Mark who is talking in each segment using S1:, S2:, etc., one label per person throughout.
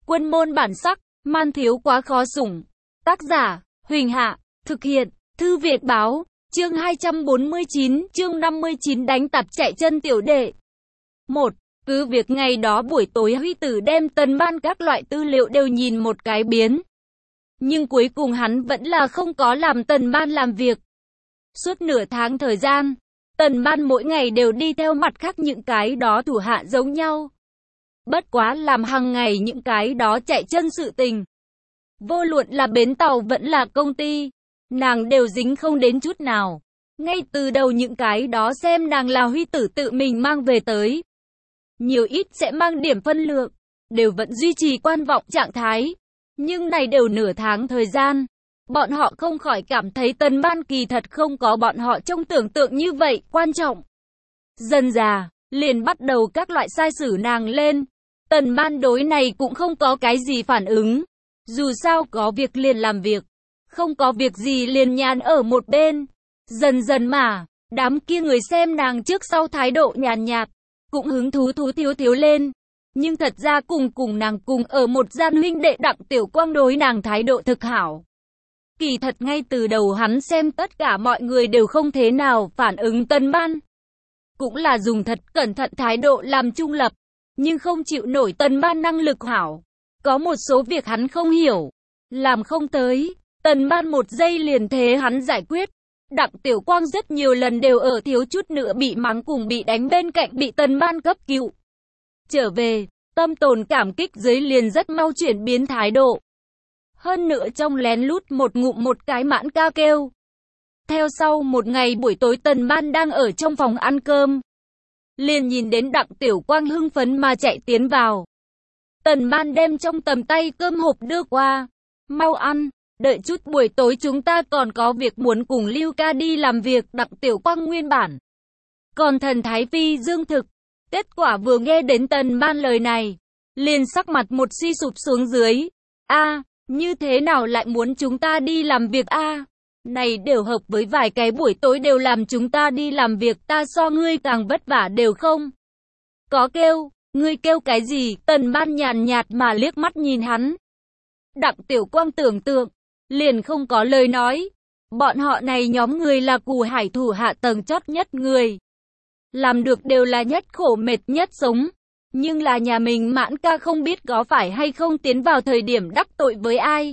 S1: Quân môn bản sắc, man thiếu quá khó sủng. Tác giả, Huỳnh Hạ, thực hiện, Thư Việt Báo, chương 249, chương 59 đánh tạp chạy chân tiểu đệ. 1. Cứ việc ngày đó buổi tối Huy Tử đem Tần Ban các loại tư liệu đều nhìn một cái biến. Nhưng cuối cùng hắn vẫn là không có làm Tần Ban làm việc. Suốt nửa tháng thời gian, Tần Ban mỗi ngày đều đi theo mặt khác những cái đó thủ hạ giống nhau. Bất quá làm hàng ngày những cái đó chạy chân sự tình. Vô luận là bến tàu vẫn là công ty, nàng đều dính không đến chút nào. Ngay từ đầu những cái đó xem nàng là Huy Tử tự mình mang về tới. Nhiều ít sẽ mang điểm phân lượng, đều vẫn duy trì quan vọng trạng thái. Nhưng này đều nửa tháng thời gian, bọn họ không khỏi cảm thấy Tần Ban kỳ thật không có bọn họ trong tưởng tượng như vậy quan trọng. Dần dà, liền bắt đầu các loại sai xử nàng lên. Tần Ban đối này cũng không có cái gì phản ứng. Dù sao có việc liền làm việc, không có việc gì liền nhàn ở một bên. Dần dần mà, đám kia người xem nàng trước sau thái độ nhàn nhạt, cũng hứng thú thiếu lên. Nhưng thật ra cùng nàng cùng ở một gian huynh đệ Đặng Tiểu Quang đối nàng thái độ thực hảo. Kỳ thật ngay từ đầu hắn xem tất cả mọi người đều không thế nào phản ứng Tần Ban. Cũng là dùng thật cẩn thận thái độ làm trung lập, nhưng không chịu nổi Tần Ban năng lực hảo. Có một số việc hắn không hiểu, làm không tới, Tần Ban một giây liền thế hắn giải quyết. Đặng Tiểu Quang rất nhiều lần đều ở thiếu chút nữa bị mắng cùng bị đánh bên cạnh bị Tần Ban cấp cứu. Trở về, tâm tồn cảm kích dưới liền rất mau chuyển biến thái độ. Hơn nữa trong lén lút một ngụm một cái mãn ca kêu. Theo sau một ngày buổi tối Tần Ban đang ở trong phòng ăn cơm. Liền nhìn đến Đặng Tiểu Quang hưng phấn mà chạy tiến vào. Tần Ban đem trong tầm tay cơm hộp đưa qua. Mau ăn, đợi chút buổi tối chúng ta còn có việc muốn cùng Lưu ca đi làm việc. Đặng Tiểu Quang nguyên bản còn thần thái phi dương thực. Kết quả vừa nghe đến Tần Ban lời này, liền sắc mặt một suy sụp xuống dưới. Như thế nào lại muốn chúng ta đi làm việc Này đều hợp với vài cái buổi tối đều làm chúng ta đi làm việc, ta so ngươi càng vất vả đều không. Có kêu, ngươi kêu cái gì? Tần Ban nhàn nhạt mà liếc mắt nhìn hắn. Đặng Tiểu Quang tưởng tượng, liền không có lời nói. Bọn họ này nhóm người là Cù Hải thủ hạ tầng chót nhất người. Làm được đều là nhất khổ mệt nhất sống. Nhưng là nhà mình Mãn ca không biết có phải hay không tiến vào thời điểm đắc tội với ai.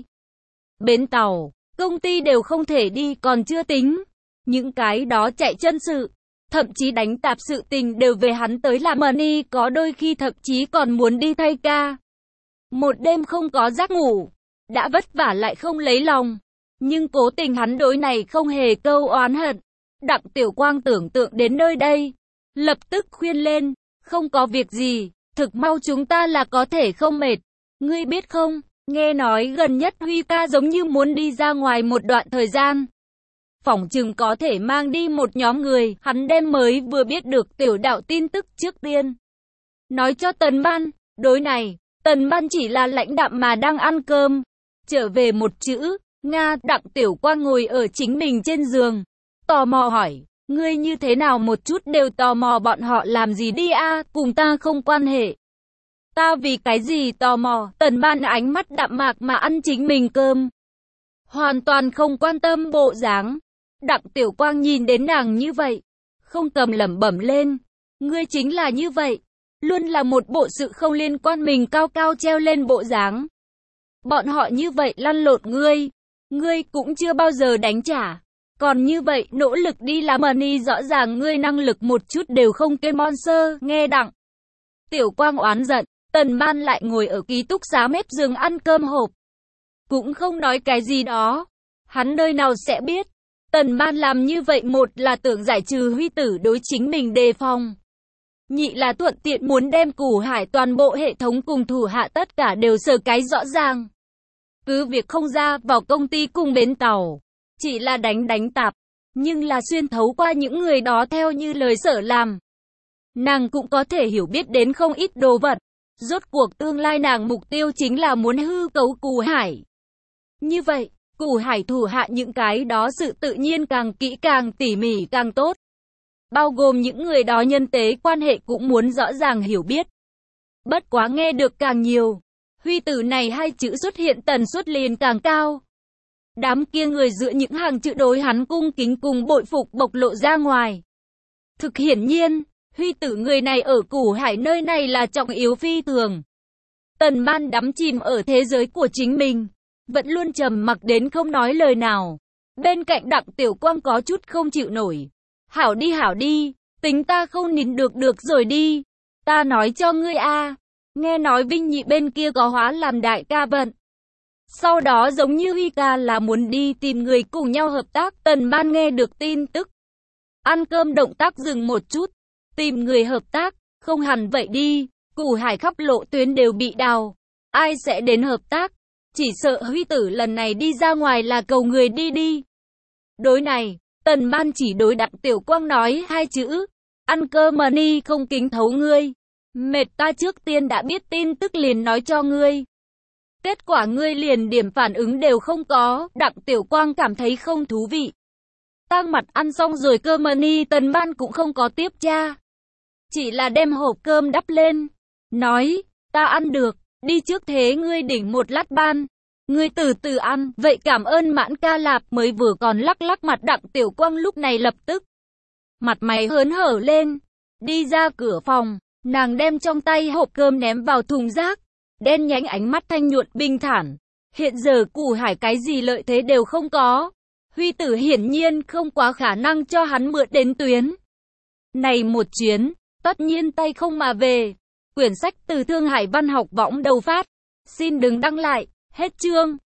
S1: Bến tàu, công ty đều không thể đi còn chưa tính. Những cái đó chạy chân sự, thậm chí đánh tạp sự tình đều về hắn tới làm money, có đôi khi thậm chí còn muốn đi thay ca. Một đêm không có giấc ngủ, đã vất vả lại không lấy lòng. Nhưng cố tình hắn đối này không hề câu oán hận. Đặng Tiểu Quang tưởng tượng đến nơi đây, lập tức khuyên lên, không có việc gì, thực mau chúng ta là có thể không mệt. Ngươi biết không, nghe nói gần nhất Huy ca giống như muốn đi ra ngoài một đoạn thời gian. Phỏng chừng có thể mang đi một nhóm người, hắn đem mới vừa biết được tiểu đạo tin tức trước tiên. Nói cho Tần Ban, đối này, Tần Ban chỉ là lãnh đạm mà đang ăn cơm. Trở về một chữ, Nga. Đặng Tiểu Quang ngồi ở chính mình trên giường, tò mò hỏi, ngươi như thế nào một chút đều tò mò bọn họ làm gì đi cùng ta không quan hệ. Ta vì cái gì tò mò? Tần Ban ánh mắt đạm mạc mà ăn chính mình cơm, hoàn toàn không quan tâm bộ dáng. Đặng Tiểu Quang nhìn đến nàng như vậy, không cầm lẩm bẩm lên, ngươi chính là như vậy, luôn là một bộ sự không liên quan mình cao cao treo lên bộ dáng. Bọn họ như vậy lăn lộn ngươi cũng chưa bao giờ đánh trả. Còn như vậy nỗ lực đi làm money, rõ ràng ngươi năng lực một chút đều không kêu monster. Nghe Đặng Tiểu Quang oán giận, Tần Ban lại ngồi ở ký túc xá mép giường ăn cơm hộp, cũng không nói cái gì đó. Hắn nơi nào sẽ biết, Tần Ban làm như vậy một là tưởng giải trừ Huy Tử đối chính mình đề phòng, nhị là thuận tiện muốn đem Cù Hải toàn bộ hệ thống cùng thủ hạ tất cả đều sờ cái rõ ràng. Cứ việc không ra vào công ty cùng bến tàu, chỉ là đánh tạp, nhưng là xuyên thấu qua những người đó theo như lời sở làm. Nàng cũng có thể hiểu biết đến không ít đồ vật. Rốt cuộc tương lai nàng mục tiêu chính là muốn hư cấu Cù Hải. Như vậy, Cù Hải thủ hạ những cái đó sự tự nhiên càng kỹ càng tỉ mỉ càng tốt. Bao gồm những người đó nhân tế quan hệ cũng muốn rõ ràng hiểu biết. Bất quá nghe được càng nhiều, Huy tử này hai chữ xuất hiện tần suất liền càng cao. Đám kia người giữa những hàng chữ đối hắn cung kính cùng bội phục bộc lộ ra ngoài. Thực hiển nhiên, Huy tử người này ở Củ Hải nơi này là trọng yếu phi thường. Tần Ban đắm chìm ở thế giới của chính mình, vẫn luôn trầm mặc đến không nói lời nào. Bên cạnh Đặng Tiểu Quang có chút không chịu nổi. Hảo đi, tính ta không nín được rồi đi. Ta nói cho ngươi a, nghe nói Vinh Nhị bên kia có hóa làm đại ca vận. Sau đó giống như Huy ca là muốn đi tìm người cùng nhau hợp tác. Tần Ban nghe được tin tức. Ăn cơm động tác dừng một chút. Tìm người hợp tác, không hẳn vậy đi. Củ Hải khắp lộ tuyến đều bị đào. Ai sẽ đến hợp tác? Chỉ sợ Huy tử lần này đi ra ngoài là cầu người đi. Đối này, Tần Ban chỉ đối Đặng Tiểu Quang nói hai chữ. Ăn cơm mà ni không kính thấu ngươi. Mệt ta trước tiên đã biết tin tức liền nói cho ngươi. Kết quả ngươi liền điểm phản ứng đều không có. Đặng Tiểu Quang cảm thấy không thú vị. Tang mặt ăn xong rồi cơm mà ni Tần Ban cũng không có tiếp tra. Chỉ là đem hộp cơm đắp lên. Nói, ta ăn được, đi trước thế ngươi đỉnh một lát ban. Ngươi từ từ ăn, vậy cảm ơn Mãn ca lạp. Mới vừa còn lắc mặt Đặng Tiểu Quang lúc này lập tức. Mặt mày hớn hở lên, đi ra cửa phòng, nàng đem trong tay hộp cơm ném vào thùng rác. Đen nhánh ánh mắt thanh nhuận bình thản. Hiện giờ Củ Hải cái gì lợi thế đều không có. Huy tử hiển nhiên không quá khả năng cho hắn mượn đến tuyến. Này một chuyến, tất nhiên tay không mà về. Quyển sách từ Thương Hải Văn học võng đầu phát. Xin đừng đăng lại, hết chương.